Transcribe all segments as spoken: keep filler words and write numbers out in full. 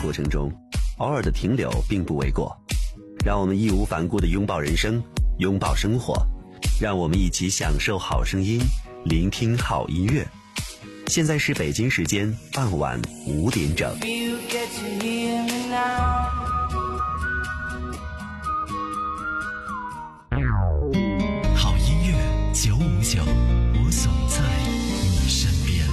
过程中，偶尔的停留并不为过。让我们义无反顾地拥抱人生，拥抱生活，让我们一起享受好声音，聆听好音乐。现在是北京时间傍晚五点整。 好音乐九五九，我总在你身边。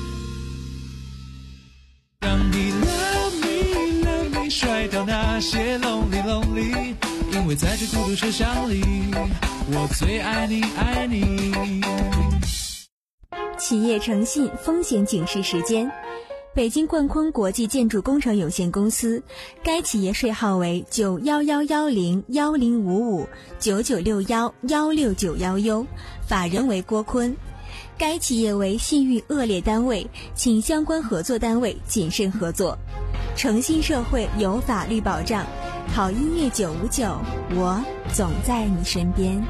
让你 love me love me 甩掉那些 lonely lonely， 因为在这孤独车厢里，我最爱你爱你。 企业诚信风险警示时间，北京冠坤国际建筑工程有限公司，该企业税号为九一一一零一零五五九九六一一六九一 U， 法人为郭坤。该企业为信誉恶劣单位，请相关合作单位谨慎合作。诚信社会有法律保障，好音乐九五九，我总在你身边。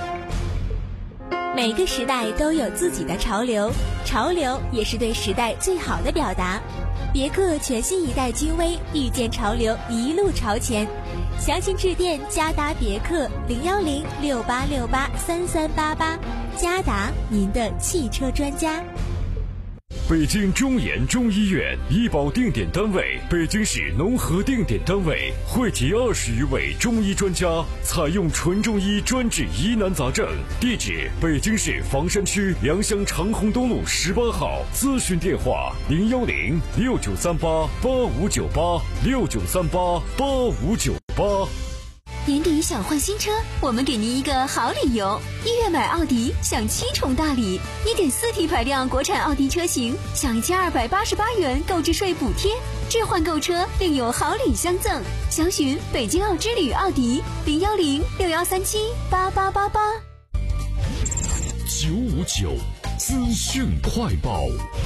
每个时代都有自己的潮流，潮流也是对时代最好的表达。别克全新一代君威，遇见潮流，一路朝前。详情致电嘉达别克零幺零六八六八三三八八，嘉达您的汽车专家。 北京中研中医院医保定点单位，北京市农合定点单位，汇集二十余位中医专家，采用纯中医专治疑难杂症。地址：北京市房山区良乡长虹东路十八号。咨询电话：零幺零六九三八八五九八六九三八八五九八。 年底想换新车，我们给您一个好理由。一月买奥迪享七重大礼， 一点四 T 排量国产奥迪车型享一千二百八十八元购置税补贴，置换购车另有好礼相赠。详询北京奥之旅奥迪零幺零六幺三七八八八八。 九五九资讯快报。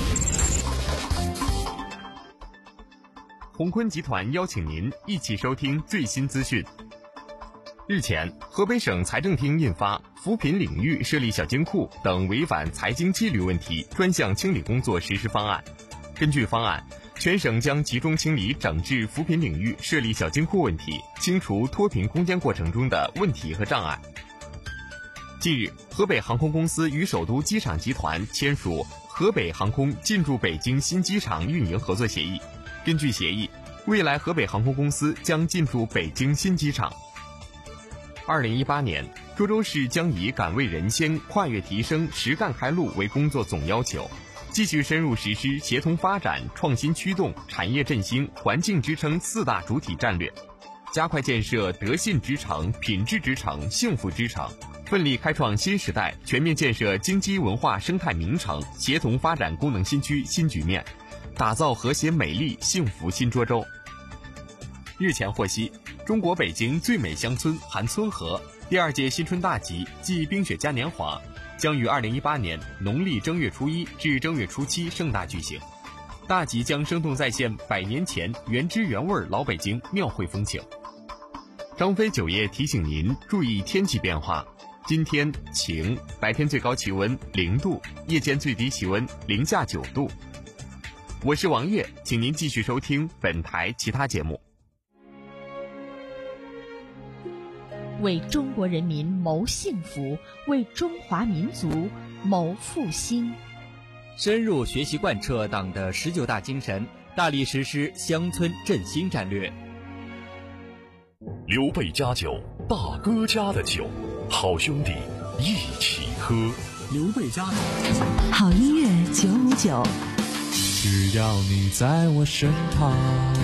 鸿坤集团邀请您一起收听最新资讯。日前，河北省财政厅印发《扶贫领域设立小金库等违反财经纪律问题专项清理工作实施方案》。根据方案，全省将集中清理整治扶贫领域设立小金库问题，清除脱贫攻坚过程中的问题和障碍。近日，河北航空公司与首都机场集团签署河北航空进驻北京新机场运营合作协议。根据协议，未来河北航空公司将进驻北京新机场。二零一八年，涿州市将以敢为人先、跨越提升、实干开路为工作总要求，继续深入实施协同发展、创新驱动、产业振兴、环境支撑四大主体战略，加快建设德信之城、品质之城、幸福之城，奋力开创新时代，全面建设经济文化生态名城，协同发展功能新区新局面，打造和谐美丽幸福新涿州。日前获悉，中国北京最美乡村韩村河第二届新春大集暨冰雪嘉年华将于二零一八年农历正月初一至正月初七盛大举行。大集将生动再现百年前原汁原味老北京庙会风情。张飞酒业提醒您注意天气变化，今天晴，白天最高气温零度，夜间最低气温零下九度。我是王悦，请您继续收听本台其他节目。 为中国人民谋幸福，为中华民族谋复兴。 深入学习贯彻党的十九大精神，大力实施乡村振兴战略。 刘备家酒，大哥家的酒，好兄弟一起喝。 刘备家酒， 好音乐九五九， 只要你在我身旁。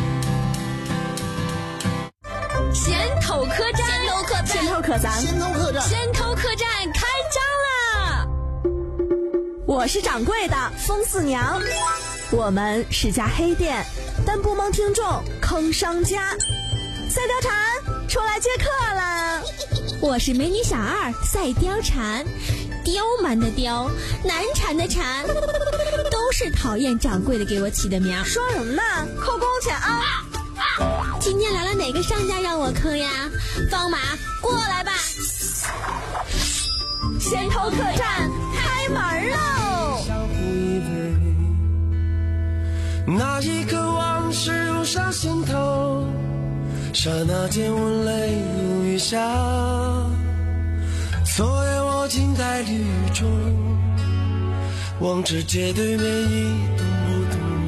先头客栈， 先头客栈， 先头客栈，先头客栈开张啦！ 我是掌柜的风四娘，我们是家黑店，但不蒙听众坑商家。赛貂蝉出来接客啦！ 我是美女小二赛貂蝉，刁蛮的刁，难缠的缠，都是讨厌掌柜的给我起的名。 说什么呢？扣工钱啊！ 今天来了哪个商家让我坑呀？放马过来吧！ 先头客栈开门喽！ 那一刻往事涌上心头，刹那间我泪如雨下，昨夜我静在绿中，望着街对面一动不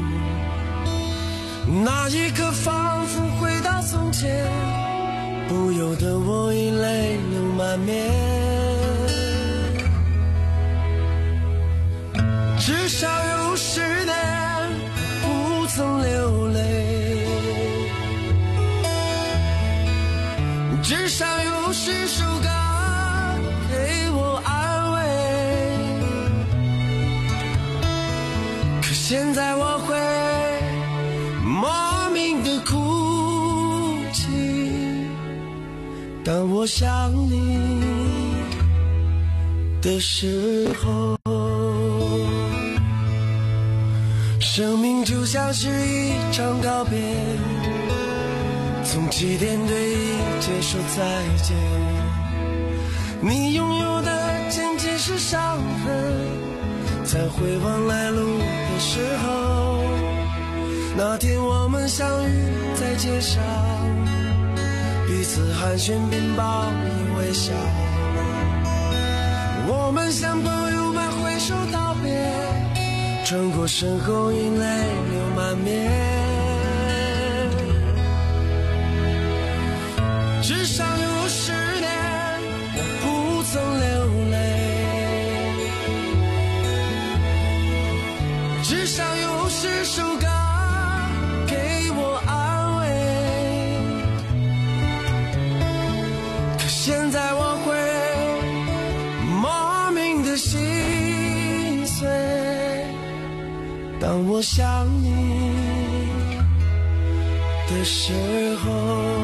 动。那一刻仿佛回到从前，不由得我已泪流满面。至少有十年不曾流泪，至少有十首歌给我安慰。可现在我会莫名的哭泣，当我想你的时候。生命就像是一场告别，从起点对一切说再见。你拥有的仅仅是伤痕，在回望来路的时候，那天我们相遇在街上，彼此寒暄并报以微笑。我们像朋友们挥手道别，穿过身后因泪流满面。至少有十年我不曾流泪，至少有十首歌给我安慰。可现在我会莫名的心碎，当我想你的时候。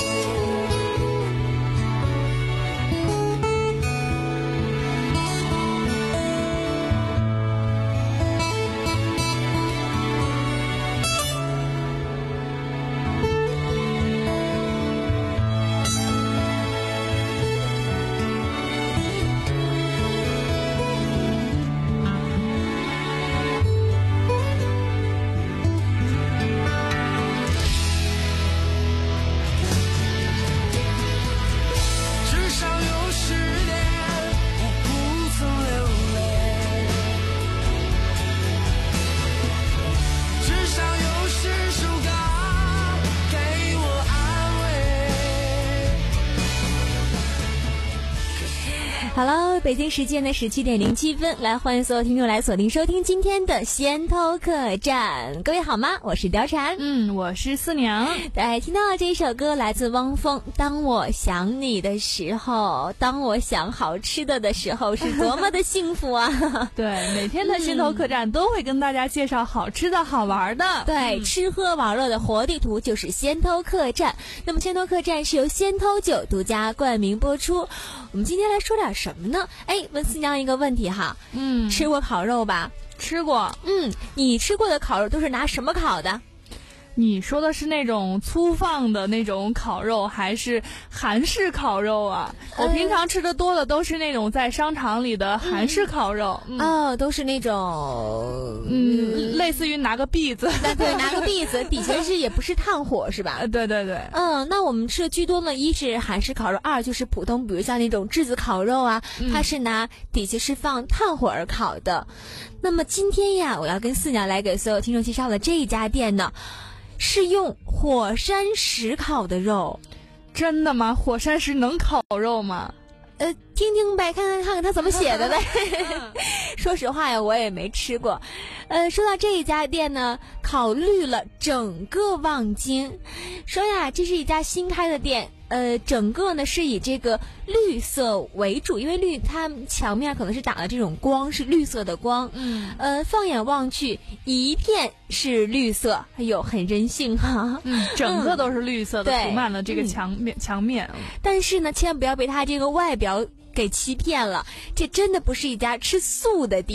好了，北京时间的十七点零七分，来欢迎所有听众来锁定收听今天的先头客栈。各位好吗？我是貂蝉， 嗯，我是四娘。 对，听到这一首歌来自汪峰，当我想你的时候，当我想好吃的的时候，是多么的幸福啊。 对，每天的先头客栈都会跟大家介绍好吃的好玩的。 对、嗯、吃喝玩乐的活地图就是先头客栈。那么先头客栈是由先头酒独家冠名播出。我们今天来说点什么呢？哎，问四娘一个问题哈， 嗯， 吃过烤肉吧？ 吃过。 嗯，你吃过的烤肉都是拿什么烤的？ 你说的是那种粗放的那种烤肉，还是韩式烤肉啊？我平常吃的多的都是那种在商场里的韩式烤肉。 嗯嗯、哦，都是那种嗯，类似于拿个篦子， 对，拿个篦子，底下是也不是炭火是吧？ 对对对。 嗯，那我们吃的居多呢，一是韩式烤肉，二就是普通，比如像那种炙子烤肉啊，嗯、它是拿底下是放炭火而烤的。那么今天呀，我要跟四娘来给所有听众介绍的这一家店呢，是用火山石烤的肉。 真的吗？火山石能烤肉吗？ 呃，听听呗，看看看看他怎么写的呗。说实话呀，我也没吃过。呃，说到这一家店呢，烤绿了整个望京。说呀，这是一家新开的店。呃，整个呢是以这个绿色为主，因为绿它墙面可能是打了这种光，是绿色的光。 嗯， 呃，放眼望去，一片是绿色，哎呦，很人性哈。 嗯，整个都是绿色的，涂满了这个墙面、嗯、墙面。 但是呢，千万不要被它这个外表给欺骗了，这真的不是一家吃素的店。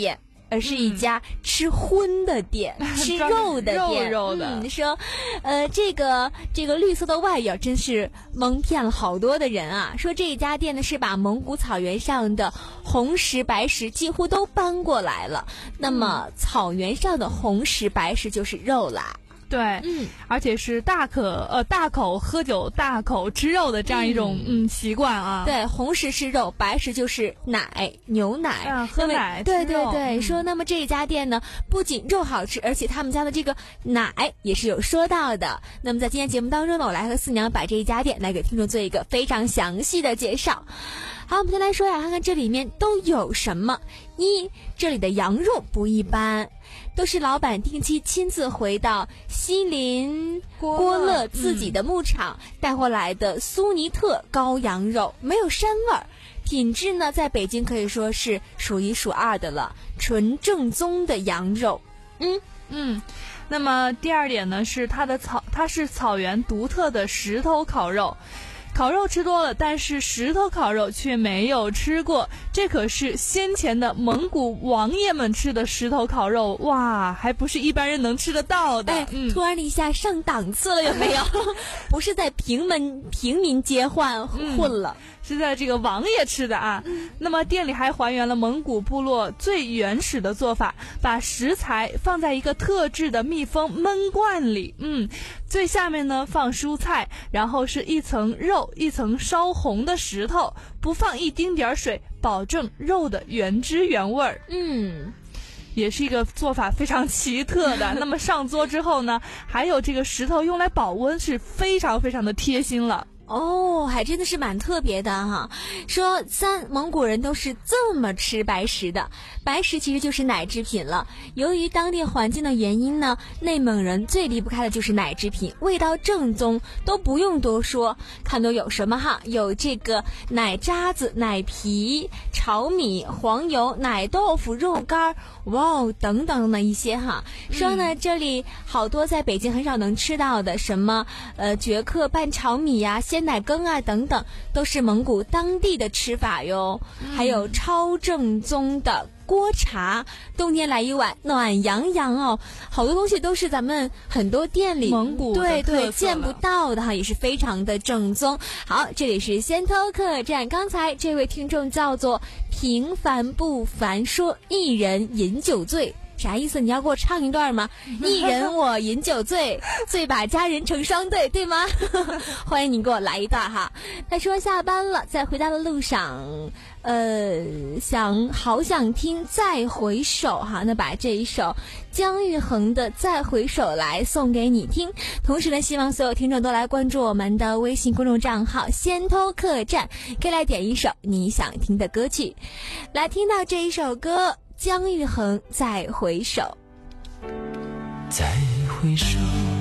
而是一家吃荤的店，嗯、吃肉的店。 肉肉的。 嗯，说，呃，这个这个绿色的外表真是蒙骗了好多的人啊。说这一家店呢是把蒙古草原上的红石白石几乎都搬过来了，那么草原上的红石白石就是肉啦。 对，嗯，而且是大可呃大口喝酒、大口吃肉的这样一种嗯习惯啊。 对，红石是肉，白石就是奶、牛奶， 啊、喝奶。 对对对， 嗯、 说那么这一家店呢，不仅肉好吃，而且他们家的这个奶也是有说到的。那么在今天节目当中呢，我来和四娘把这一家店来给听众做一个非常详细的介绍。好，我们先来说呀，看看这里面都有什么。一，这里的羊肉不一般，都是老板定期亲自回到锡林郭勒自己的牧场、嗯、带回来的苏尼特羔羊肉，没有膻味儿，品质呢在北京可以说是数一数二的了，纯正宗的羊肉。嗯嗯，那么第二点呢是它的草，它是草原独特的石头烤肉。烤肉吃多了，但是石头烤肉却没有吃过，这可是先前的蒙古王爷们吃的石头烤肉，哇，还不是一般人能吃得到的。 哎，嗯、突然一下上档次了，有没有？不是在平民平民街混混了。 嗯，是在这个王爷吃的啊。嗯、那么店里还还原了蒙古部落最原始的做法，把食材放在一个特制的密封焖罐里，嗯，最下面呢放蔬菜，然后是一层肉，一层烧红的石头，不放一丁点水，保证肉的原汁原味儿。 嗯。 也是一个做法非常奇特的。那么上桌之后呢，还有这个石头用来保温，是非常非常的贴心了。 哦，还真的是蛮特别的哈。说三，蒙古人都是这么吃白石的，白石其实就是奶制品了。由于当地环境的原因呢，内蒙人最离不开的就是奶制品，味道正宗，都不用多说。看都有什么哈？有这个奶渣子、奶皮、炒米、黄油、奶豆腐、肉干，哇哦，等等的一些哈。说呢，嗯、这里好多在北京很少能吃到的，什么呃蕨客拌炒米呀、鲜奶羹啊等等，都是蒙古当地的吃法哟。嗯、还有超正宗的锅茶，冬天来一碗暖洋洋哦。好多东西都是咱们很多店里蒙古对对见不到的哈，也是非常的正宗。好，这里是先偷客栈，刚才这位听众叫做平凡不凡，说一人饮酒醉。啥意思？你要给我唱一段吗？一人我饮酒醉，醉把佳人成双对，对吗？欢迎你给我来一段哈。他说下班了，在回家的路上，呃，想好想听再回首哈，那把这一首姜育恒的再回首来送给你听。同时呢，希望所有听众都来关注我们的微信公众账号先偷客栈，可以来点一首你想听的歌曲。来听到这一首歌，姜育恒再回首。 再回首，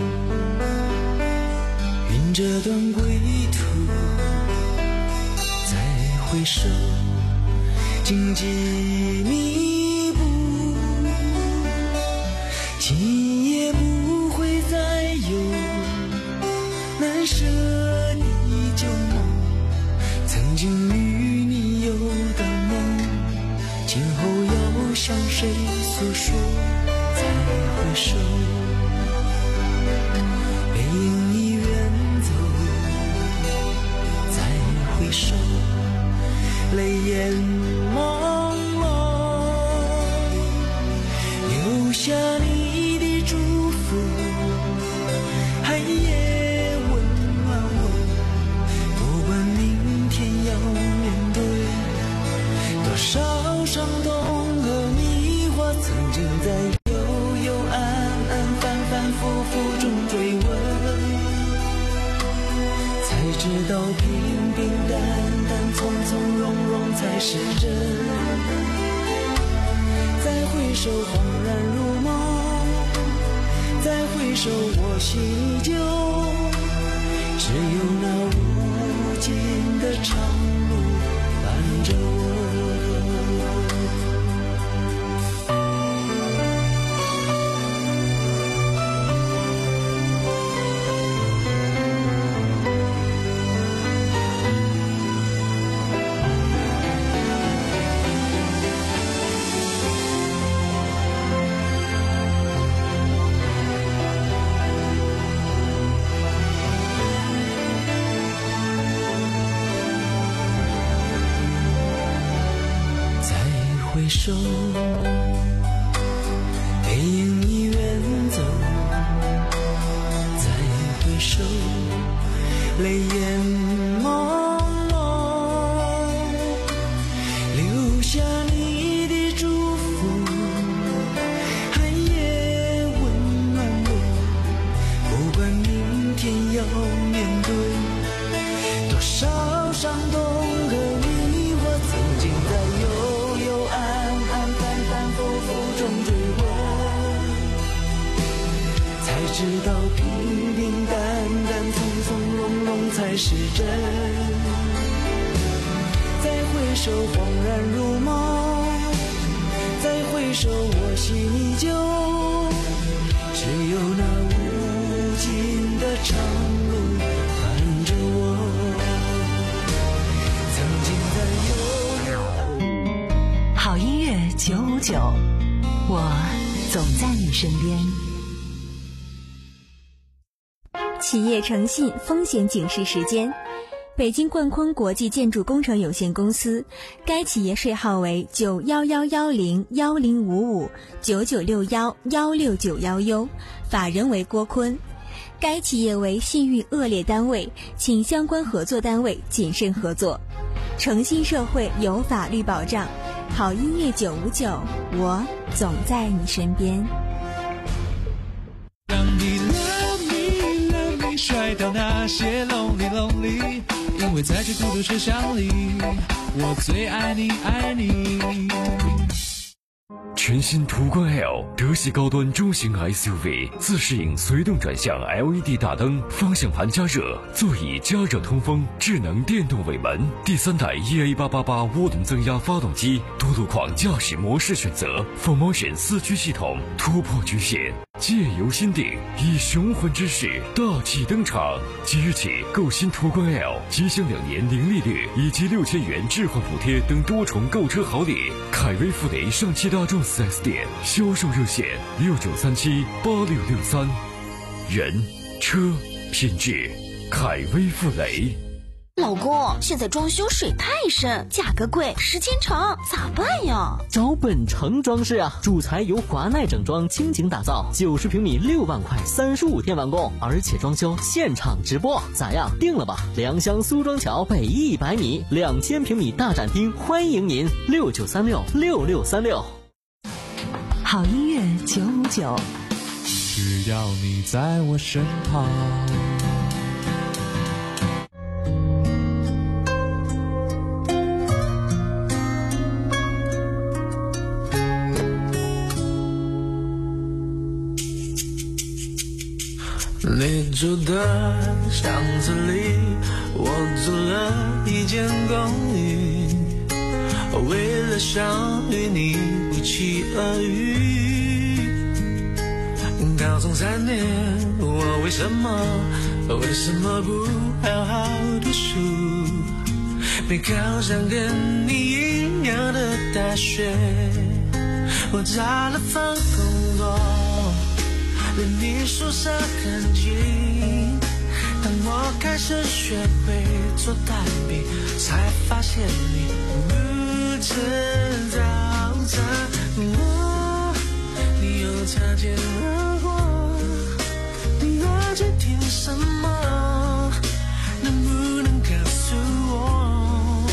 云这段归途，再回首，荆棘密布，今夜不会再有难舍的旧梦，曾经与你有的梦，今后要向谁诉说？再回首，背影已远走，再回首，泪眼朦胧，留下你的祝福，寒夜温暖我，不管明天要面对多少伤痛和迷惑，曾经在幽幽暗暗反反复复中追问，才知道平平淡淡从从容容才是真。再回首恍然如梦，再回首我心依旧，只有那无尽的长路伴着我。 手，背影已远走，再回首，泪眼朦胧，留下你的祝福，寒夜温暖我，不管明天要面对多少伤痛和迷惑，曾经在幽幽暗暗反反复复中追问，才知道平平淡淡从从容容才是真，再回首恍然如梦，再回首我心依旧，只有那无尽的长路伴着我，曾经在幽幽。 好音乐九五九，我总在你身边。 企业诚信风险警示时间，北京冠坤国际建筑工程有限公司，该企业税号为九幺幺幺零幺零五五九九六幺幺六九幺 U， 法人为郭坤。该企业为信誉恶劣单位，请相关合作单位谨慎合作。诚信社会有法律保障，好音乐九五九，我总在你身边。 让你 love me love me 甩掉那些 lonely lonely， 因为在这孤独车厢里，我最爱你爱你。 全新途观 L 德系高端中型 S U V， 自适应随动转向 L E D 大灯，方向盘加热，座椅加热通风，智能电动尾门，第三代 E A 八八八 涡轮增压发动机，多路况驾驶模式选择 ，four motion 四驱系统突破局限，借由心定，以雄浑之势大气登场。即日起购新途观 L， 即享两年零利率以及六千元置换补贴等多重购车好礼。凯威富雷上汽大众四 S 店销售热线六九三七八六六三，人车品质，凯威富雷。 老公，现在装修水太深，价格贵，时间长，咋办呀？ 找本城装饰啊，主材由华奈整装倾情打造，九十平米六万块，三十五天完工，而且装修现场直播，咋样？定了吧？良乡苏庄桥北一百米，两千平米大展厅，欢迎您，六九三六六六三六。 好音乐九五九， 只要你在我身旁。 你住的巷子里，我租了一间公寓，为了想与你不期而遇。高中三年，我为什么为什么不好好读书，没考上跟你一样的大学？我找了份工作，连你宿舍很近，当我开始学会做蛋饼，才发现你不知道怎么，你又擦肩而过，你要去听什么？能不能告诉我？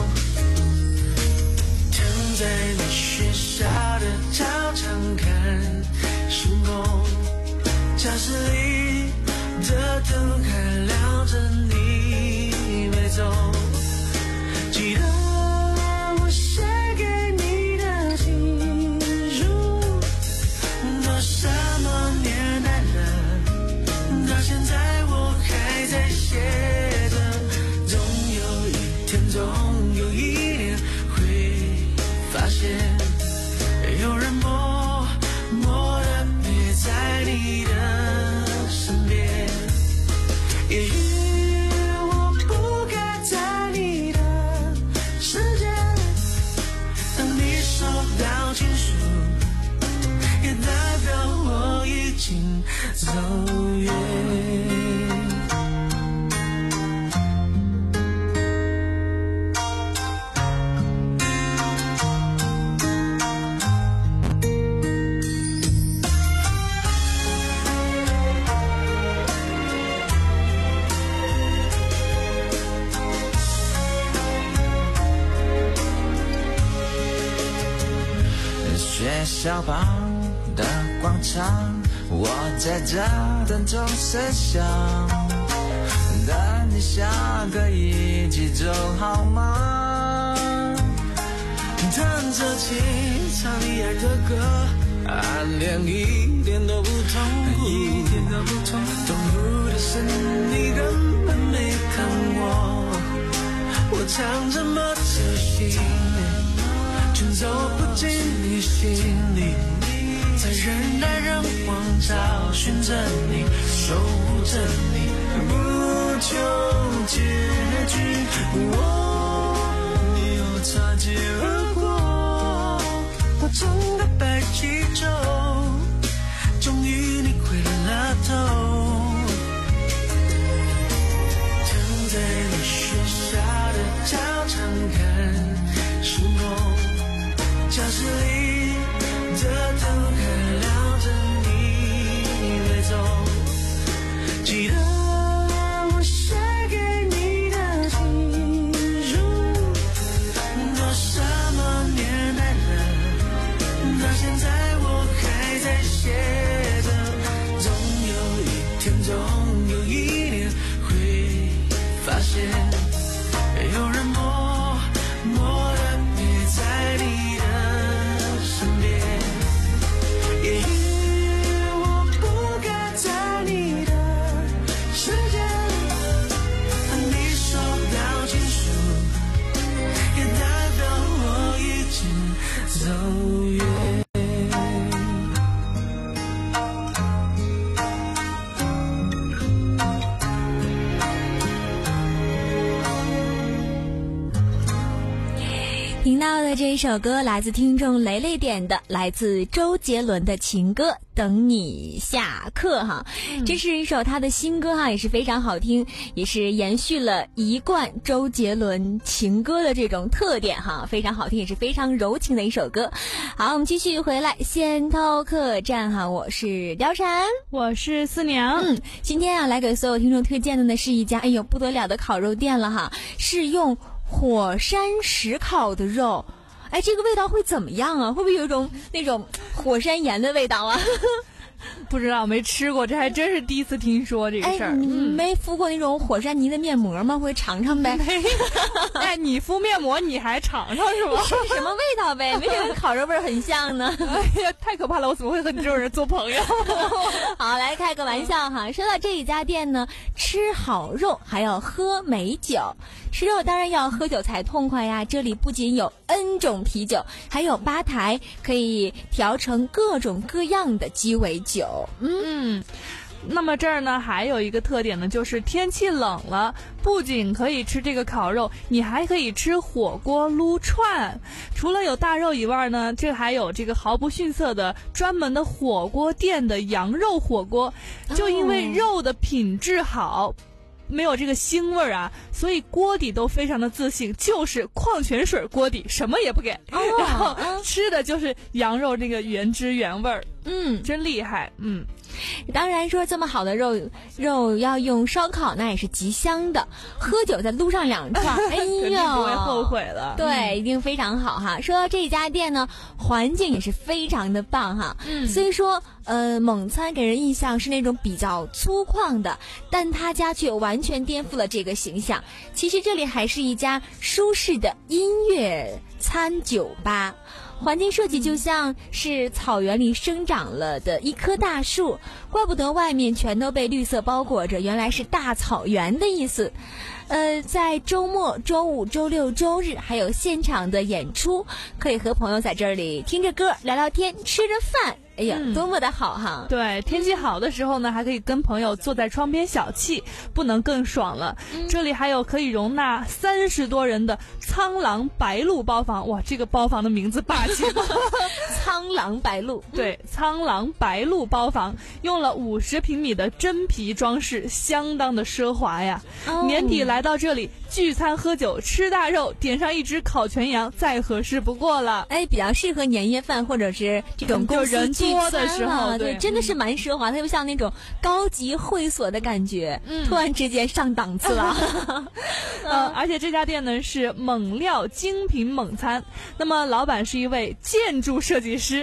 躺在你学校的操场看星空，教室里的灯还亮着，你没走。记得我写给你的情书，都什么年代了，到现在我还在写着。总有一天，总有一年会发现，有人默默地陪在你的身边。也许我不该在你的世界，当你收到情书，也代表我小旁的广场，我在这等钟声响，等你下课一起走好吗？弹着琴，唱你爱的歌，暗恋一点都不痛苦，一点都不痛苦。痛苦的是你根本没看我，我唱这么仔细，却走不进你心里，在人来人往找寻着你，守护着你，不求结局。我，你又擦肩而过，我整个白气球，终于你回了头。躺在你学校的操场看星空，教室里的灯还亮着你没走，记得我写给你的情书，都什么年代了，到现在我还在写着，总有一天总有一年会发现有人默默地陪在你的身边，也许我不该在你的世界和你收到情书，也代表我已经走远。 听到的这一首歌来自听众雷雷点的，来自周杰伦的情歌《等你下课》哈，嗯、这是一首他的新歌哈，也是非常好听，也是延续了一贯周杰伦情歌的这种特点哈，非常好听，也是非常柔情的一首歌。好，我们继续回来先头客栈哈，我是貂蝉， 我是四娘。 嗯，今天啊来给所有听众推荐的呢是一家哎呦不得了的烤肉店了哈，是用火山石烤的肉，哎，这个味道会怎么样啊？会不会有一种那种火山岩的味道啊？ 不知道，没吃过，这还真是第一次听说这个事儿。 哎，你没敷过那种火山泥的面膜吗？会尝尝呗。 哎，你敷面膜你还尝尝是吗？ 是什么味道呗？为什么烤肉味儿很像呢？ 哎呀，太可怕了！我怎么会和你这种人做朋友？ 好，来开个玩笑哈。说到这一家店呢，吃好肉还要喝美酒。吃肉当然要喝酒才痛快呀！这里不仅有 N 种啤酒，还有吧台可以调成各种各样的鸡尾酒。 嗯，那么这儿呢还有一个特点呢，就是天气冷了，不仅可以吃这个烤肉，你还可以吃火锅撸串。除了有大肉以外呢，这还有这个毫不逊色的专门的火锅店的羊肉火锅，就因为肉的品质好。没有这个腥味儿啊，所以锅底都非常的自信，就是矿泉水锅底，什么也不给，哦、然后吃的就是羊肉这个原汁原味儿， 嗯， 真厉害，嗯。 当然说这么好的肉肉要用烧烤那也是极香的，喝酒再撸上两串，哎呦， 肯定不会后悔的。 对、 嗯， 一定非常好哈。说到这家店呢，环境也是非常的棒哈。嗯，虽说呃蒙餐给人印象是那种比较粗犷的，但他家却完全颠覆了这个形象。其实这里还是一家舒适的音乐餐酒吧。环境设计就像是草原里生长了的一棵大树，怪不得外面全都被绿色包裹着，原来是大草原的意思。呃，在周末、周五、周六、周日还有现场的演出，可以和朋友在这里听着歌、聊聊天、吃着饭。哎呀、嗯，多么的好哈！ 对，天气好的时候呢，还可以跟朋友坐在窗边小憩，不能更爽了。嗯、这里还有可以容纳三十多人的苍狼白鹿包房，哇，这个包房的名字霸气！ 苍狼白鹿， 对，苍狼白鹿包房用了五十平米的真皮装饰，相当的奢华呀。哦、年底来到这里聚餐喝酒吃大肉，点上一只烤全羊，再合适不过了。 哎，比较适合年夜饭或者是这种公司聚餐多的时候， 对，真的是蛮奢华，它又像那种高级会所的感觉，嗯、突然之间上档次了。 呃，而且这家店呢是猛料精品猛餐，那么老板是一位建筑设计师，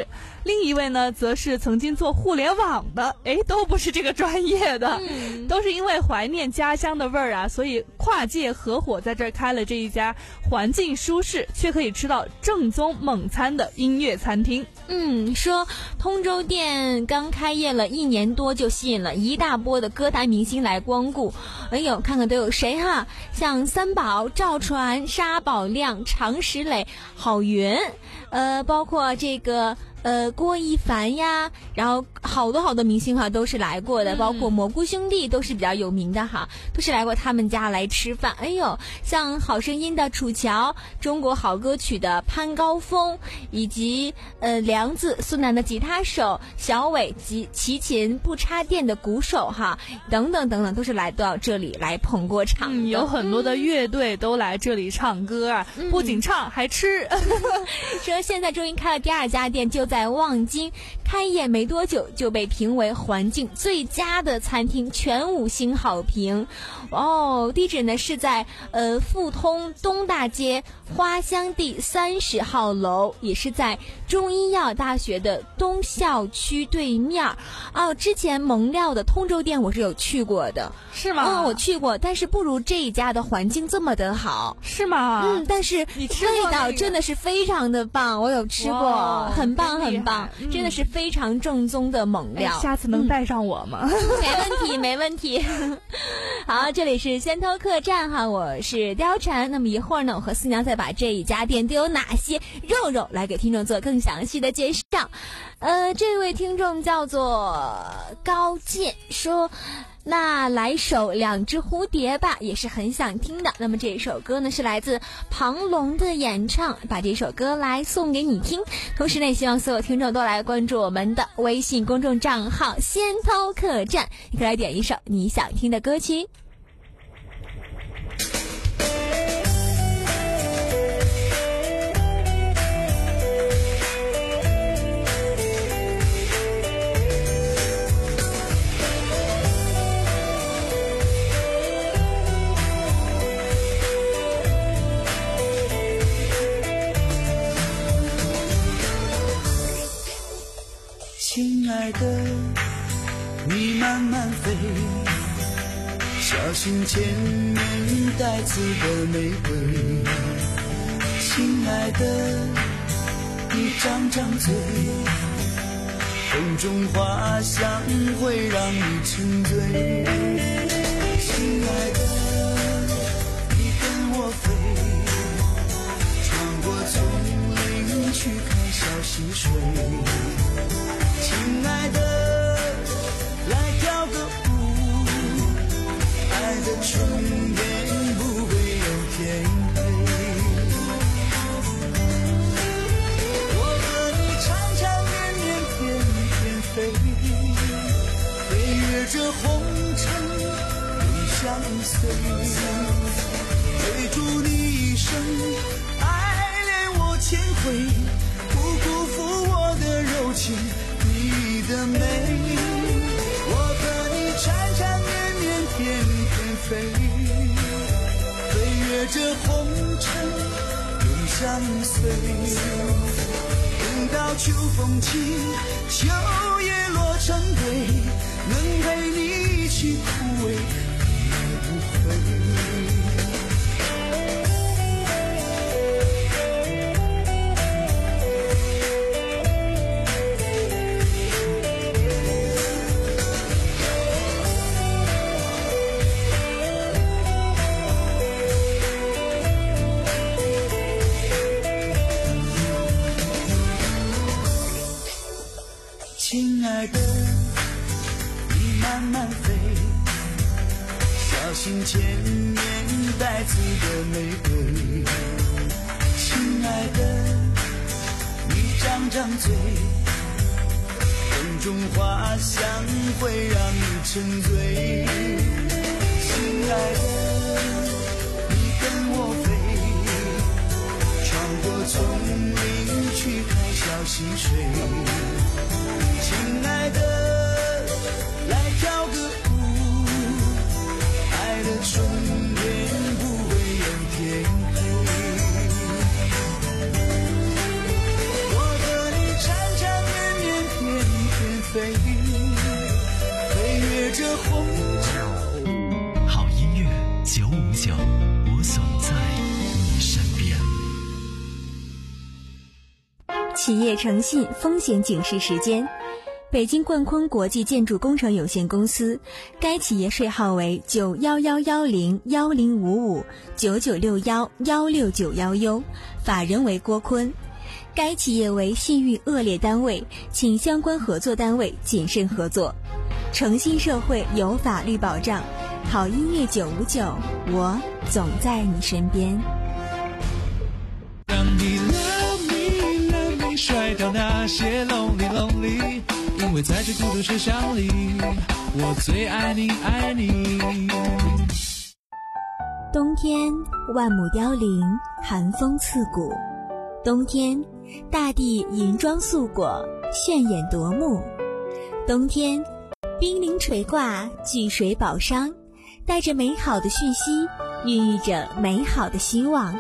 另一位呢，则是曾经做互联网的，哎，都不是这个专业的， 嗯、 都是因为怀念家乡的味儿啊，所以跨界合伙在这儿开了这一家环境舒适却可以吃到正宗猛餐的音乐餐厅。 嗯，说通州店刚开业了一年多，就吸引了一大波的歌坛明星来光顾。哎呦，看看都有谁哈？像三宝、赵传、沙宝亮、常石磊、郝云，呃，包括这个。呃，郭一凡呀，然后好多好多明星哈都是来过的，包括蘑菇兄弟都是比较有名的哈，都是来过他们家来吃饭。哎呦，像好声音的楚乔，中国好歌曲的潘高峰，以及呃梁子苏南的吉他手，小伟及齐秦不插电的鼓手哈，等等等等，都是来到这里来捧过场的。 嗯，有很多的乐队都来这里唱歌啊，嗯、不仅唱还吃。 说现在终于开了第二家店，就在望京，开业没多久就被评为环境最佳的餐厅，全五星好评。哦，地址呢是在呃富通东大街花香地三十号楼，也是在中医药大学的东校区对面。哦，之前蒙料的通州店我是有去过的， 是吗？ 嗯，我去过，但是不如这一家的环境这么的好， 是吗？ 嗯，但是味道真的是非常的棒，我有吃过，很棒很棒，嗯、真的是非常正宗的蒙料。 哎、下次能带上我吗？ 嗯、没问题，没问题。好，这里是先头客栈哈，我是貂蝉。那么一会儿呢，我和思娘再把这一家店都有哪些肉肉来给听众做更详细的介绍。呃，这位听众叫做高健，说那来首两只蝴蝶吧，也是很想听的。那么这首歌呢是来自庞龙的演唱，把这首歌来送给你听。同时呢，希望所有听众都来关注我们的微信公众账号先头客栈，你可以来点一首你想听的歌曲。 亲爱的，你慢慢飞，小心前面带刺的玫瑰。亲爱的，你张张嘴，风中花香会让你沉醉。亲爱的，你跟我飞，穿过丛林去看小溪水。亲爱的，来跳个舞，爱的春天不会有天黑。我和你缠缠绵绵翩翩飞，飞越这红尘永相随，追逐你一生，爱恋我千回，不辜负我的柔情你的美。我和你缠缠绵绵翩翩飞，飞越这红尘永相随。等到秋风起，秋叶落成堆，能陪你一起枯萎也不悔。亲爱的，你慢慢飞，小心前面带刺的玫瑰。亲爱的，你张张嘴，风中花香会让你沉醉。亲爱的，你跟我飞，穿过丛林去看小溪水。亲爱的，来跳个舞，爱的春天不会有天黑。我和你缠缠绵绵飞越这红尘。 好音乐九五九，我总在你身边。 企业诚信风险警示时间。北京冠坤国际建筑工程有限公司，该企业税号为九幺幺幺零幺零五五九九六幺幺六九幺 U， 法人为郭坤。该企业为信誉恶劣单位，请相关合作单位谨慎合作。诚信社会有法律保障，好音乐九五九，我总在你身边。 让你 love me love me 甩掉那些 lonely lonely， 因为在这孤独世上里，我最爱你爱你。 冬天万亩凋零，寒风刺骨。冬天大地银装素裹，炫眼夺目。冬天冰凌垂挂，聚水宝商，带着美好的讯息，孕育着美好的希望。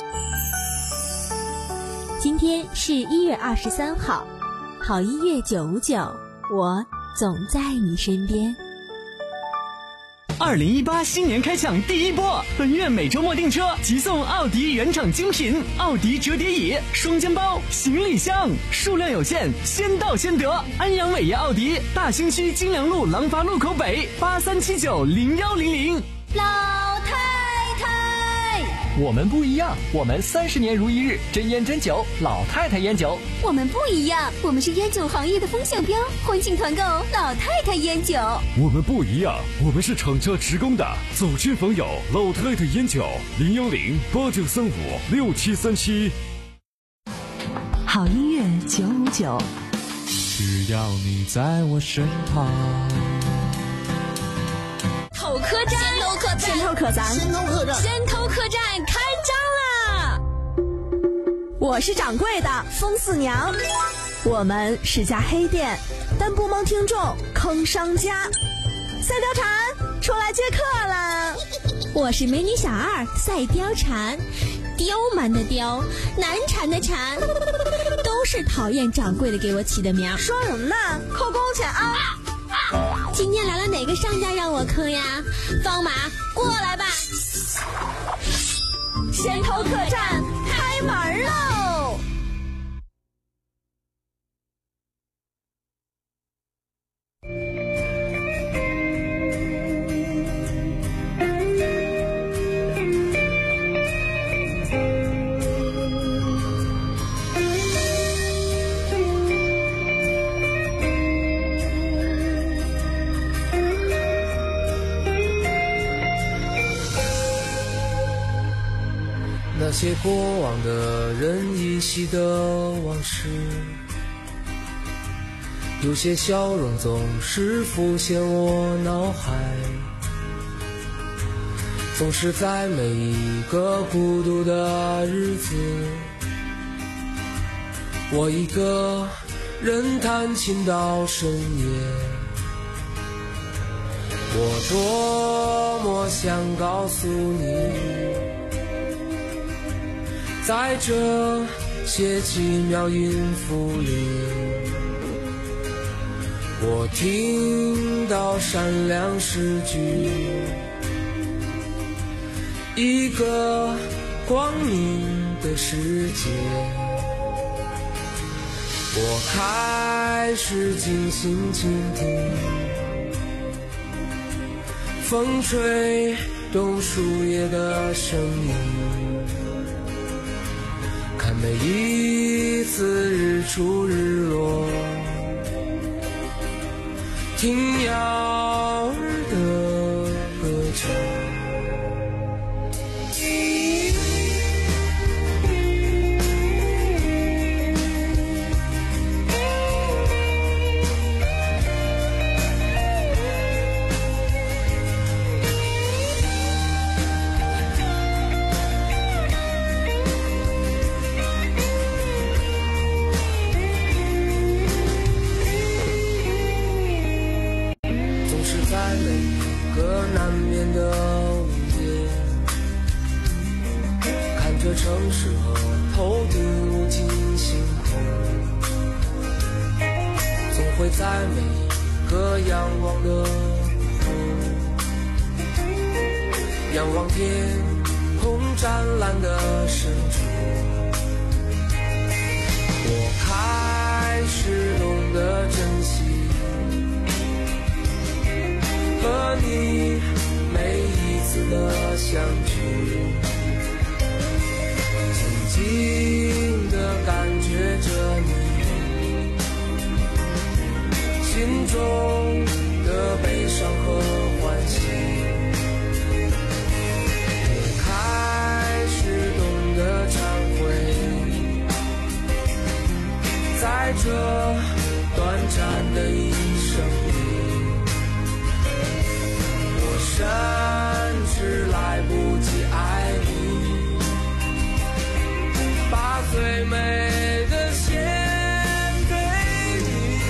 今天是一月二十三号，好音乐九五九，我总在你身边。 二零一八新年开抢第一波，本月每周末订车即送奥迪原厂精品奥迪折叠椅、双肩包、行李箱，数量有限，先到先得。安阳伟业奥迪大兴区金良路廊坊路口北八三七九零幺零零。 老太太， 我们不一样，我们三十年如一日，真烟真酒，老太太烟酒。 我们不一样，我们是烟酒行业的风向标，欢庆团购老太太烟酒。 我们不一样，我们是厂家直供的，走亲访友老太太烟酒，零幺零八九三五六七三七。 好音乐九五九， 只要你在我身旁。 头客栈，先头客栈， 先头客栈， 先头客栈，先头客栈开张啦！ 我是掌柜的风四娘，我们是家黑店，但不蒙听众坑商家。赛貂蝉出来接客了。 我是美女小二赛貂蝉，刁蛮的刁，难缠的缠，都是讨厌掌柜的给我起的名。 说什么呢？扣工钱啊！ 今天来了哪个商家让我坑呀？方马过来吧！ 先头客栈开门喽！ 那些过往的人依稀的往事，有些笑容总是浮现我脑海，总是在每一个孤独的日子，我一个人弹琴到深夜。我多么想告诉你，在这些奇妙音符里，我听到闪亮诗句，一个光明的世界。我开始静心倾听，风吹动树叶的声音，看每一次日出日落，听鸟儿的歌唱。城市和头顶无尽星空，总会在每和仰望的湖，仰望天空湛蓝的深处，我开始懂得珍惜和你每一次的相聚，静静地感觉着你心中的悲伤和欢喜，我开始懂得忏悔，在这短暂的一生里，我甚至来不及爱你，把最美的献给你。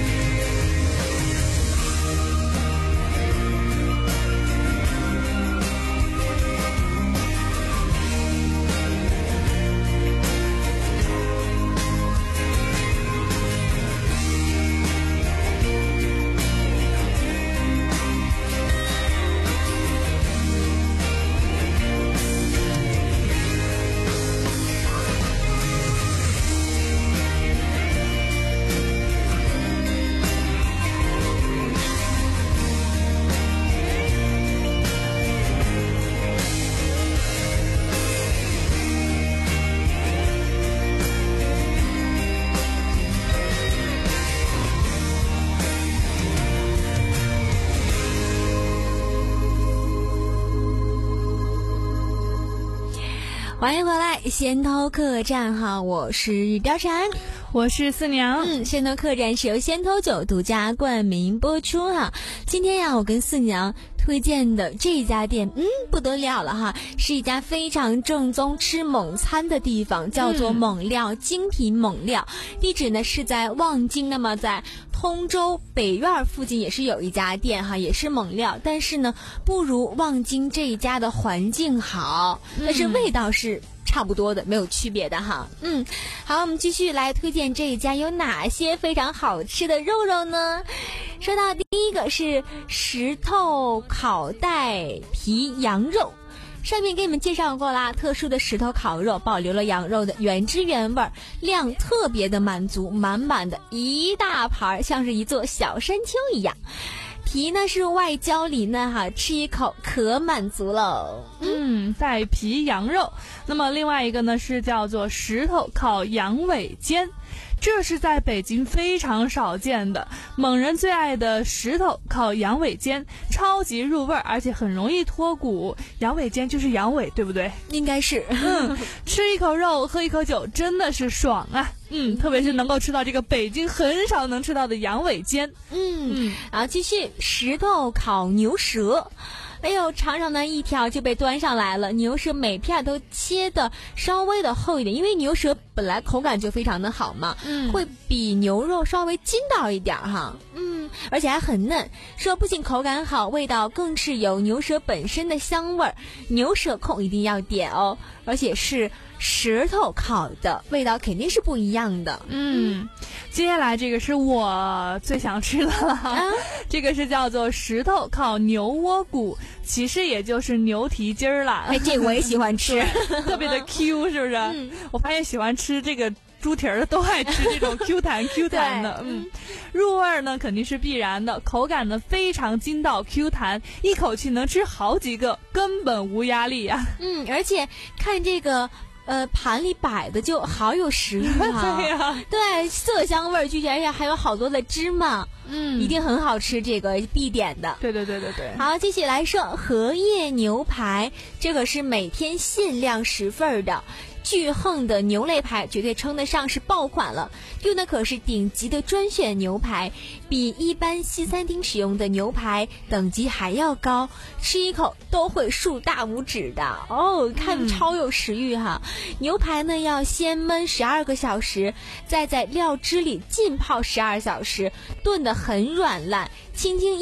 欢迎回来，先头客栈哈，我是貂蝉， 我是四娘。 嗯，先头客栈是由先头酒独家冠名播出哈。今天呀，我跟四娘推荐的这家店，嗯，不得了了哈，是一家非常正宗吃蒙餐的地方，叫做蒙料、嗯、精品蒙料。地址呢是在望京，那么在通州北院附近也是有一家店哈，也是蒙料，但是呢不如望京这一家的环境好，但是味道是差不多的，没有区别的哈。嗯，好，我们继续来推荐这一家有哪些非常好吃的肉肉呢？说到第一个是石头烤带皮羊肉。上面给你们介绍过啦，特殊的石头烤肉保留了羊肉的原汁原味，量特别的满足，满满的一大盘，像是一座小山丘一样。皮呢是外焦里嫩哈，吃一口可满足喽。 嗯，带皮羊肉。那么另外一个呢是叫做石头烤羊尾尖。这是在北京非常少见的，蒙人最爱的石头烤羊尾尖，超级入味，而且很容易脱骨。羊尾尖就是羊尾，对不对？ 应该是。 嗯，吃一口肉，喝一口酒，真的是爽啊！嗯，特别是能够吃到这个北京很少能吃到的羊尾尖。 嗯嗯，然后继续石头烤牛舌。哎呦，长长的一条就被端上来了，牛舌每片都切的稍微的厚一点，因为牛舌本来口感就非常的好嘛，嗯，会比牛肉稍微筋道一点哈，嗯，而且还很嫩，说不仅口感好，味道更是有牛舌本身的香味儿，牛舌控一定要点哦，而且是石头烤的，味道肯定是不一样的。 嗯，接下来这个是我最想吃的了，啊、这个是叫做石头烤牛窝骨，其实也就是牛蹄筋儿啦。 哎，这我也喜欢吃， 特别的 Q， 是不是？嗯、我发现喜欢吃这个猪蹄儿的都爱吃这种 Q 弹 Q 弹的，嗯，入味呢肯定是必然的，口感呢非常筋道 Q 弹，一口气能吃好几个，根本无压力啊。 嗯，而且看这个。呃，盘里摆的就好有食欲啊！ 对呀， 对，色香味俱全，而且还有好多的芝麻，嗯，一定很好吃，这个必点的。 对对对对对。 好，继续来说荷叶牛排，这个是每天限量十份的。巨横的牛肋排绝对称得上是爆款了，用的可是顶级的专选牛排，比一般西餐厅使用的牛排等级还要高，吃一口都会竖大拇指的哦，看超有食欲哈。嗯、牛排呢要先焖十二个小时，再在料汁里浸泡十二小时，炖得很软烂，轻轻一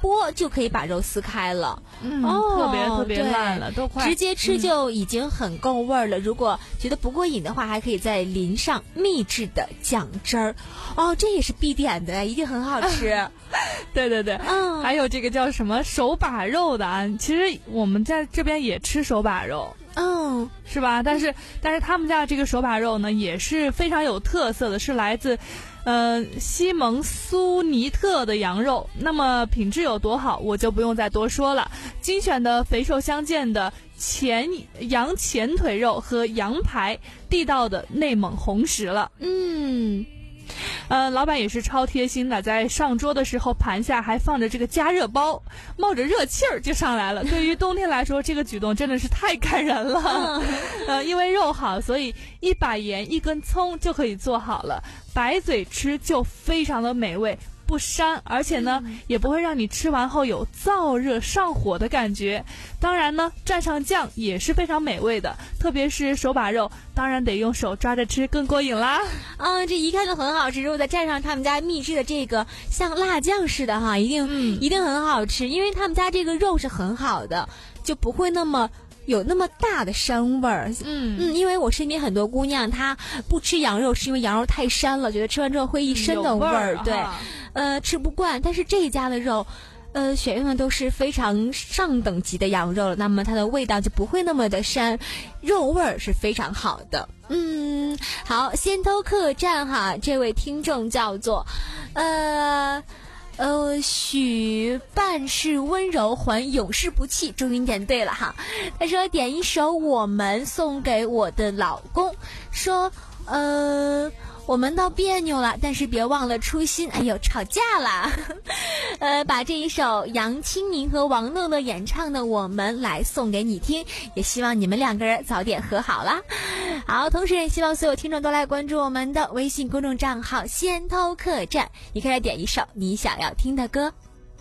剥就可以把肉撕开了。 嗯， 哦， 特别特别烂了，都快直接吃就已经很够味儿了。嗯、如果觉得不过瘾的话，还可以再淋上秘制的酱汁儿。哦，这也是必点的，一定很好吃。 对对对，嗯，还有这个叫什么手把肉的啊，其实我们在这边也吃手把肉。 嗯， 是吧？但是但是他们家这个手把肉呢，也是非常有特色的，是来自呃西蒙苏尼特的羊肉。那么品质有多好，我就不用再多说了。精选的肥瘦相间的前羊前腿肉和羊排，地道的内蒙红食了。 嗯。 呃，老板也是超贴心的，在上桌的时候盘下还放着这个加热包，冒着热气儿就上来了。对于冬天来说，这个举动真的是太感人了。呃，因为肉好，所以一把盐一根葱就可以做好了，白嘴吃就非常的美味。不膻，而且呢、嗯、也不会让你吃完后有燥热上火的感觉。当然呢，蘸上酱也是非常美味的，特别是手把肉，当然得用手抓着吃更过瘾啦。 啊，这一看就很好吃，如果再蘸上他们家秘制的这个像辣酱似的哈，一定、嗯、一定很好吃，因为他们家这个肉是很好的，就不会那么有那么大的膻味儿。 嗯嗯，因为我身边很多姑娘她不吃羊肉，是因为羊肉太膻了，觉得吃完之后会一身的味儿，对、啊，呃，吃不惯。但是这一家的肉，呃，选用的都是非常上等级的羊肉了，那么它的味道就不会那么的膻，肉味儿是非常好的。嗯，好，先偷客栈哈，这位听众叫做，呃。呃，许办事温柔还永世不弃，终于点对了哈。他说点一首《我们》送给我的老公，说呃我们倒别扭了，但是别忘了初心。哎呦，吵架啦！呃，把这一首杨清宁和王乐乐演唱的《我们》来送给你听，也希望你们两个人早点和好啦。好，同时也希望所有听众都来关注我们的微信公众账号先偷客栈，你可以来点一首你想要听的歌。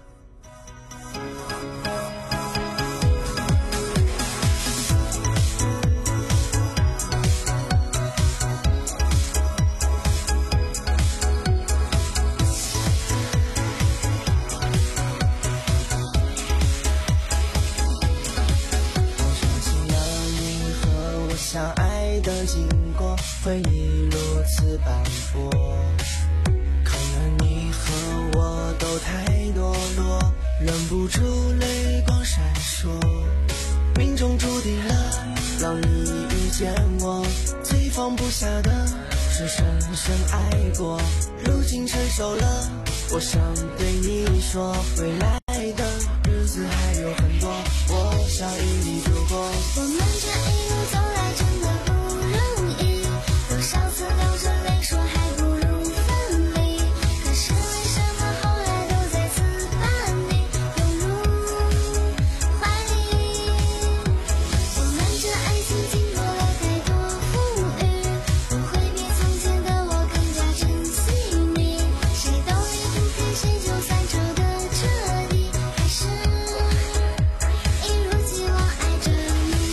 相爱的经过，回忆如此斑驳，可能你和我都太堕落，忍不住泪光闪烁，命中注定了让你遇见我，最放不下的是深深爱过，如今成熟了，我想对你说，未来的日子还有很多，我想与你度过。我们这一路走来真的不容易，多少次流着泪说还不如分离，可是为什么后来都再次把你拥入怀里。我们这爱情经过了太多风雨，不会比从前的我更加珍惜你，谁都离不开谁，就算走得彻底，还是一如既往爱着你。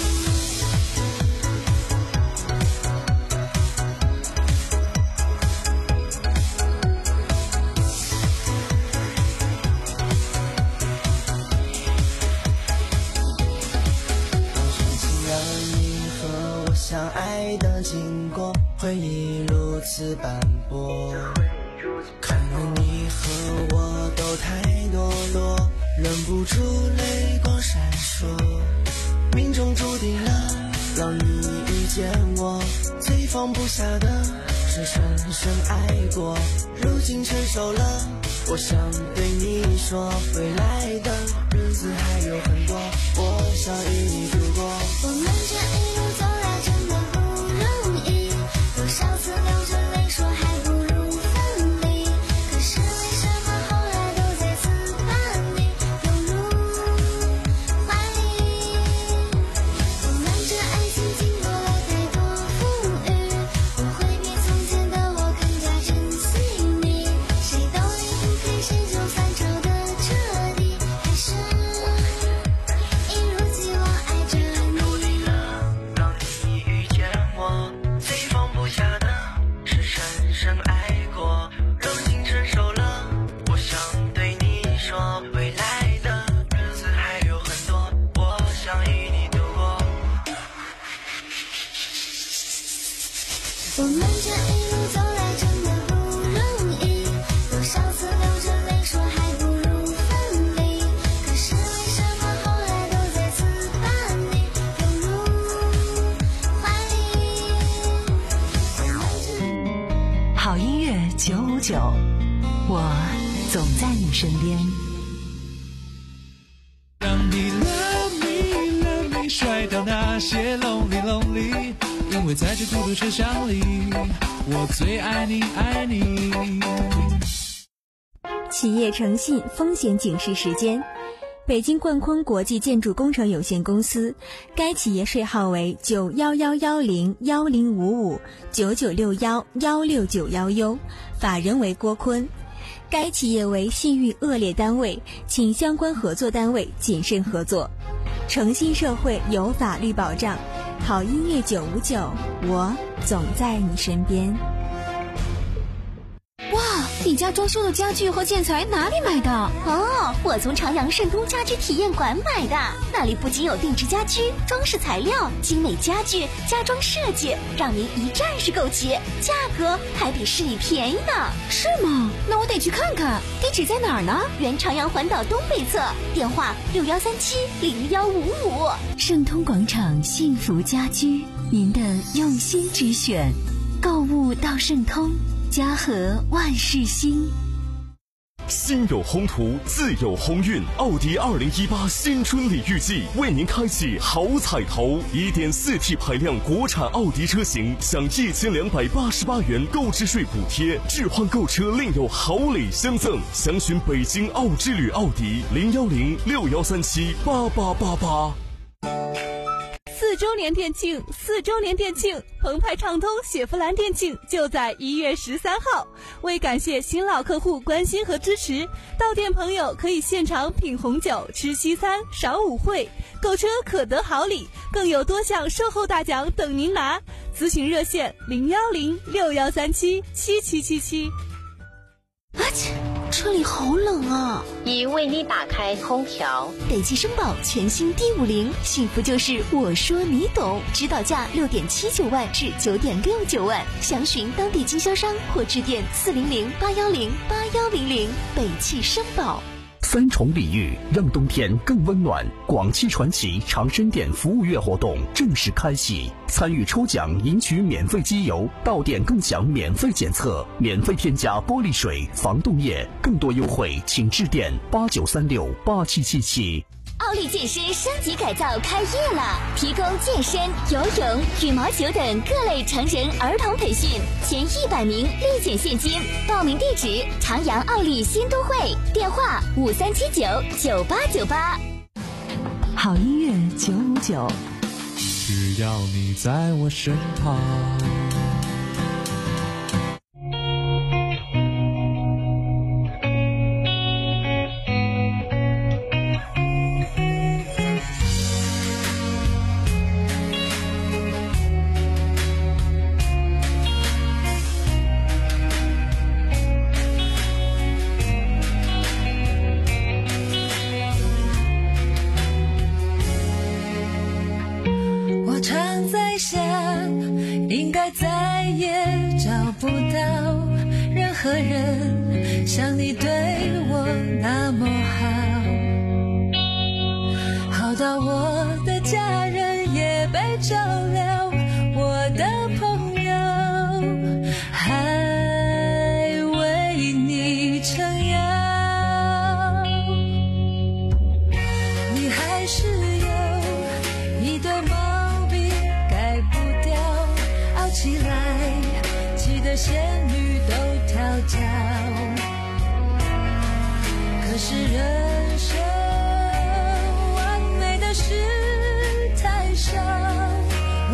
相爱的经过，回忆如此斑驳，可能你和我都太堕落，忍不住泪光闪烁，命中注定了让你遇见我，最放不下的是深深爱过，如今成熟了，我想对你说，未来的日子还有很多，我想与你度过。我们这一路走来真的不容易，多少次流着泪说还不如分离，可是为什么后来都再次把你拥入怀里。我们这爱情经过了太多风雨，不会比从前的我更加珍惜你，谁都离不开谁，就算走得彻底， 九，我总在你身边。 让你 love me love me 甩掉那些 lonely lonely， 因为在这孤独车厢里，我最爱你爱你。 企业诚信风险警示时间。北京冠坤国际建筑工程有限公司，该企业税号为九幺幺幺零幺零五五九九六幺幺六九幺 U， 法人为郭坤。该企业为信誉恶劣单位，请相关合作单位谨慎合作。诚信社会有法律保障，好音乐九五九，我总在你身边。 哇，你家装修的家具和建材哪里买的？ 哦，我从朝阳盛通家居体验馆买的，那里不仅有定制家居、装饰材料、精美家具、家装设计，让您一站式购齐，价格还比市里便宜呢。 是吗？那我得去看看。地址在哪儿呢？ 原朝阳环岛东北侧，电话六幺三七零幺五五。 盛通广场幸福家居，您的用心之选，购物到盛通。家和万事兴。 心有宏图，自有鸿运。奥迪二零一八新春礼遇季为您开启好彩头， 一点四 T 排量国产奥迪车型享一千两百八十八元购置税补贴，置换购车另有好礼相赠。详询北京奥之旅奥迪零幺零六幺三七八八八八。 四周年店庆，四周年店庆，澎湃畅通雪佛兰店庆就在一月十三号。为感谢新老客户关心和支持，到店朋友可以现场品红酒、吃西餐、赏舞会，购车可得好礼，更有多项售后大奖等您拿。咨询热线零幺零六幺三七七七七七。 啊切，车里好冷啊！ 已为你打开空调。 北汽绅宝全新 D 五零，幸福就是我说你懂，指导价六点七九万至九点六九万，详询当地经销商或致电四零零八幺零八幺零零。北汽绅宝。 三重礼遇，让冬天更温暖。广汽传祺长生店服务月活动正式开启，参与抽奖赢取免费机油，到店共享免费检测，免费添加玻璃水、防冻液，更多优惠请致电八九三六八七七七。 奥利健身升级改造开业了，提供健身、游泳、羽毛球等各类成人儿童培训，前一百名立减现金。报名地址：长阳奥利新都会，电话五三七九九八九八。 好音乐九五九， 只要你在我身旁。 应该再也找不到任何人像你对我那么好，好到我的家人也被照料，我的朋友还为你撑腰，你还是有一朵毛病改不掉，傲起来气得仙女都跳脚，可是人生完美的事太少，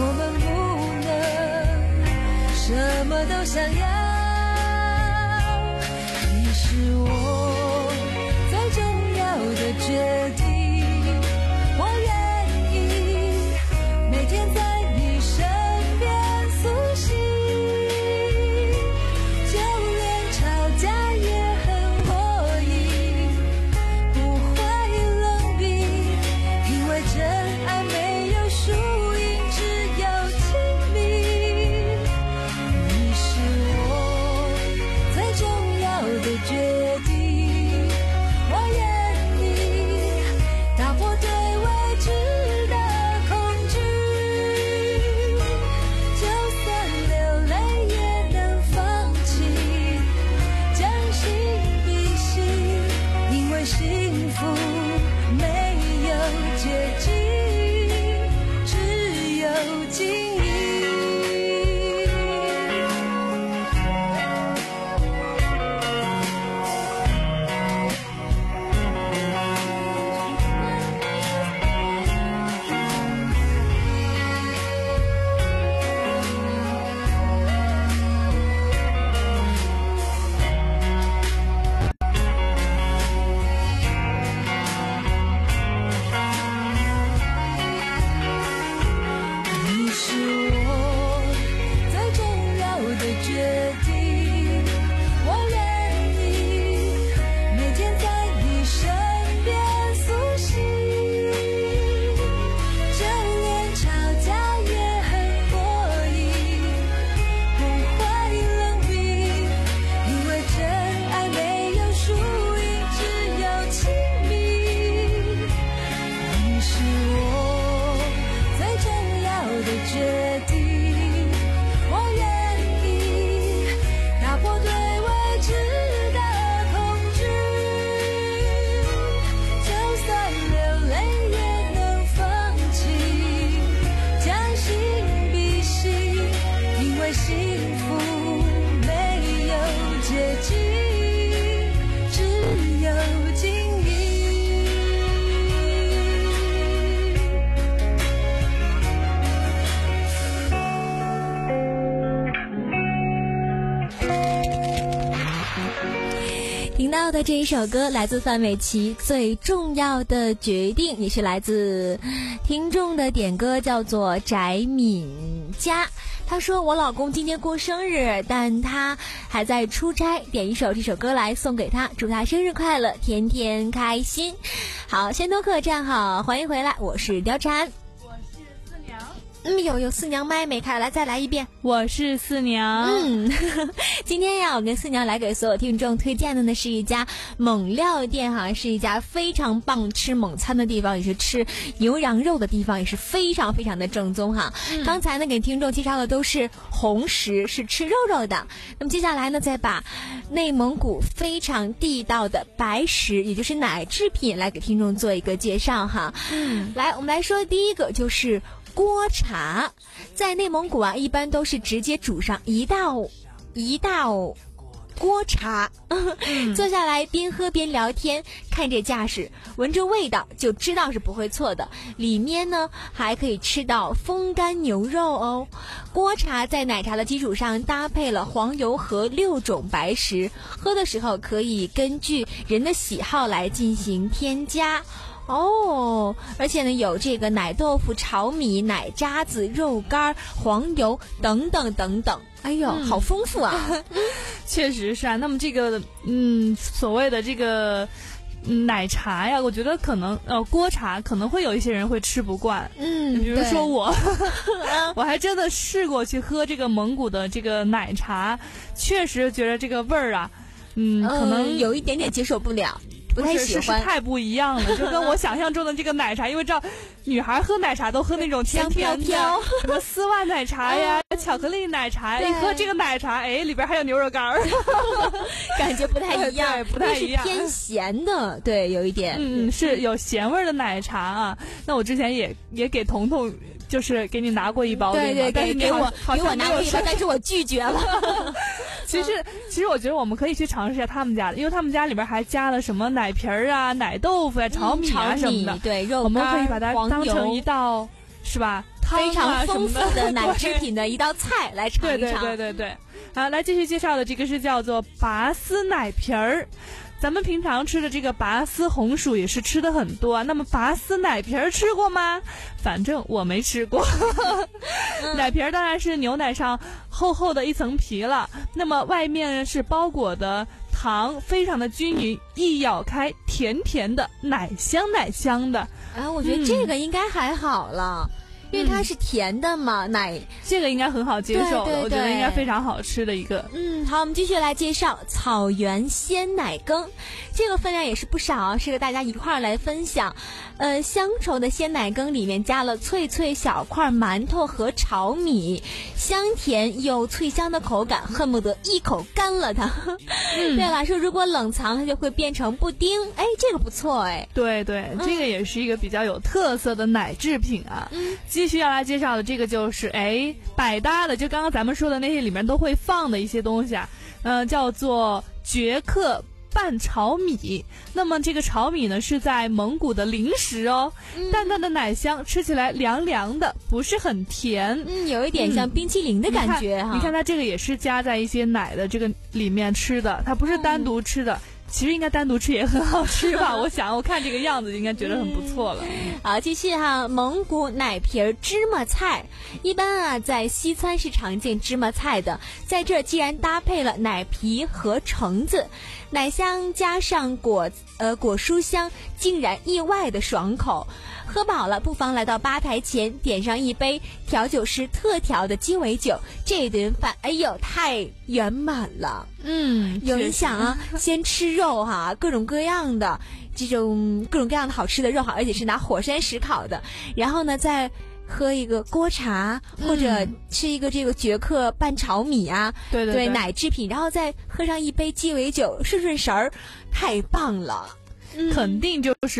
的这一首歌来自范玮琪，最重要的决定，也是来自听众的点歌，叫做翟敏佳。他说我老公今天过生日，但他还在出差，点一首这首歌来送给他，祝他生日快乐，天天开心。好，先头客站好，欢迎回来，我是貂蝉。嗯，有有四娘麦没开，来再来一遍。 我是四娘。 嗯，今天呀，我跟四娘来给所有听众推荐的呢是一家猛料店哈，是一家非常棒吃猛餐的地方，也是吃牛羊肉的地方，也是非常非常的正宗哈。嗯、刚才呢给听众介绍的都是红食，是吃肉肉的。那么接下来呢，再把内蒙古非常地道的白食，也就是奶制品，来给听众做一个介绍哈。嗯，来，我们来说第一个就是锅茶。在内蒙古啊，一般都是直接煮上一道一道锅茶，嗯、坐下来边喝边聊天，看这架势，闻着味道就知道是不会错的。里面呢还可以吃到风干牛肉哦。锅茶在奶茶的基础上搭配了黄油和六种白食，喝的时候可以根据人的喜好来进行添加。哦，而且呢有这个奶豆腐、炒米、奶渣子、肉干、黄油等等等等。哎呦，嗯、好丰富啊！ 确实是啊。那么这个嗯，所谓的这个、嗯、奶茶呀，我觉得可能呃锅茶可能会有一些人会吃不惯。嗯，比如说我，我还真的试过去喝这个蒙古的这个奶茶，确实觉得这个味儿啊，嗯，可能、 嗯、有一点点接受不了。不太喜欢， 是是太不一样了，就跟我想象中的这个奶茶，因为知道女孩喝奶茶都喝那种甜甜的，什么丝袜奶茶呀、嗯、巧克力奶茶，一喝这个奶茶，哎，里边还有牛肉干儿， 感觉不太一样， 对，不太一样， 是偏咸的，对，有一点， 嗯，是有咸味的奶茶啊。那我之前也也给彤彤。就是给你拿过一包， 对对， 但是给我给我拿过一包，但是我拒绝了。 其实其实我觉得我们可以去尝试一下他们家的，因为他们家里边还加了什么奶皮儿啊、奶豆腐啊、炒米啊什么的， 嗯、对，肉干， 我们可以把它当成一道，是吧？ 非常丰富的奶制品的一道菜来尝一尝。 对对对对对。好，来继续介绍的这个是叫做拔丝奶皮儿。咱们平常吃的这个拔丝红薯也是吃的很多啊，那么拔丝奶皮儿吃过吗？反正我没吃过。奶皮儿当然是牛奶上厚厚的一层皮了，那么外面是包裹的糖，非常的均匀，一咬开甜甜的，奶香奶香的。 啊，我觉得这个应该还好了。嗯，因为它是甜的嘛，嗯、奶这个应该很好接受的， 对对对， 我觉得应该非常好吃的一个。 嗯，好，我们继续来介绍草原鲜奶羹，这个分量也是不少，适合大家一块儿来分享。呃，乡愁的鲜奶羹里面加了脆脆小块馒头和炒米，香甜又脆香的口感，恨不得一口干了它。嗯、对了，说如果冷藏它就会变成布丁，哎，这个不错哎。 对对，嗯、这个也是一个比较有特色的奶制品啊。嗯，继续要来介绍的这个就是哎百搭的，就刚刚咱们说的那些里面都会放的一些东西啊，嗯、呃，叫做绝客拌炒米。那么这个炒米呢是在蒙古的零食哦，嗯、淡淡的奶香，吃起来凉凉的，不是很甜， 嗯，有一点像冰淇淋的感觉哈、 嗯。你看它这个也是加在一些奶的这个里面吃的，它不是单独吃的。嗯，其实应该单独吃也很好吃吧，我想我看这个样子应该觉得很不错了。 嗯、好，继续哈，蒙古奶皮儿芝麻菜，一般啊在西餐是常见芝麻菜的，在这儿既然搭配了奶皮和橙子，奶香加上果呃果蔬香，竟然意外的爽口。喝饱了，不妨来到吧台前，点上一杯调酒师特调的鸡尾酒，这顿饭，哎呦，太圆满了。嗯，有人想啊，先吃肉哈、啊，各种各样的这种各种各样的好吃的肉哈，而且是拿火山石烤的，然后呢再喝一个锅茶，或者吃一个这个绝客拌炒米啊， 对对 对, 对奶制品，然后再喝上一杯鸡尾酒，顺顺神儿，太棒了。 嗯、肯定就是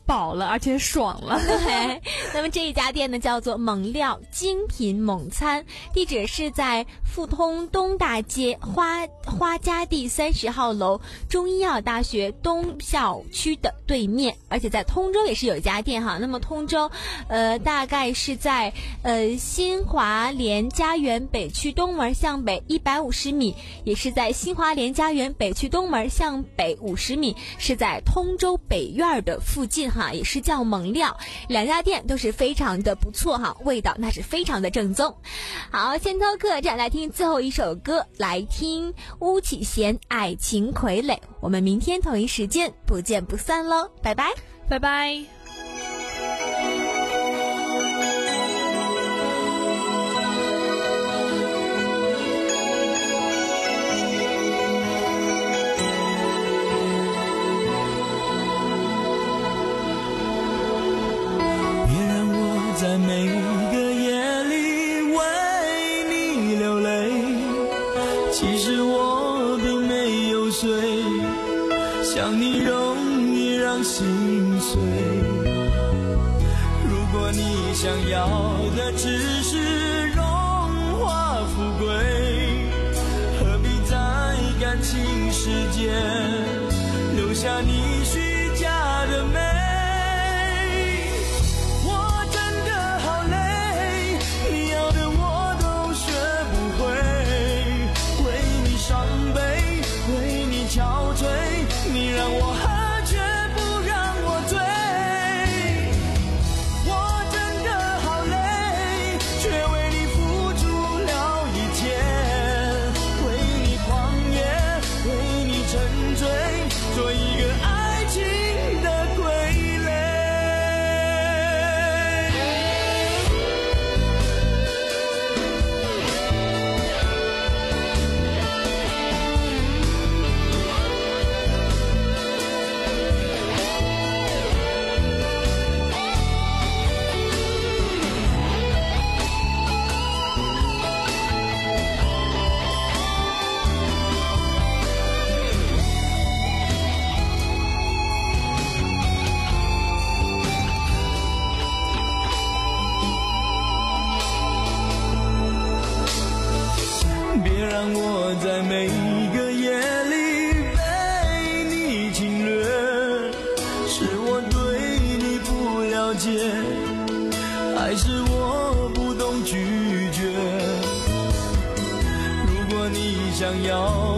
饱了，而且爽了。 对，那么这一家店呢叫做蒙料精品蒙餐，地址是在富通东大街花花家地三十号楼中医药大学东校区的对面，而且在通州也是有一家店哈。那么通州，呃，大概是在呃新华联家园北区东门向北一百五十米，也是在新华联家园北区东门向北五十米，是在通州北院的附近哈，也是叫蒙料。两家店都是非常的不错哈，味道那是非常的正宗。好，先偷客栈来听最后一首歌，来听巫启贤《爱情傀儡》。我们明天同一时间不见不散喽，拜拜， 拜拜。 在每个夜里为你流泪，其实我并没有睡，想你容易让心碎。如果你想要的只是荣华富贵，何必在感情世界留下你虚假的美。你让我喝却不让我醉，我真的好累，却为你付出了一切，为你狂野，为你沉醉，做一个爱情的傀儡。别让我在每个夜里被你侵略，是我对你不了解，还是我不懂拒绝？如果你想要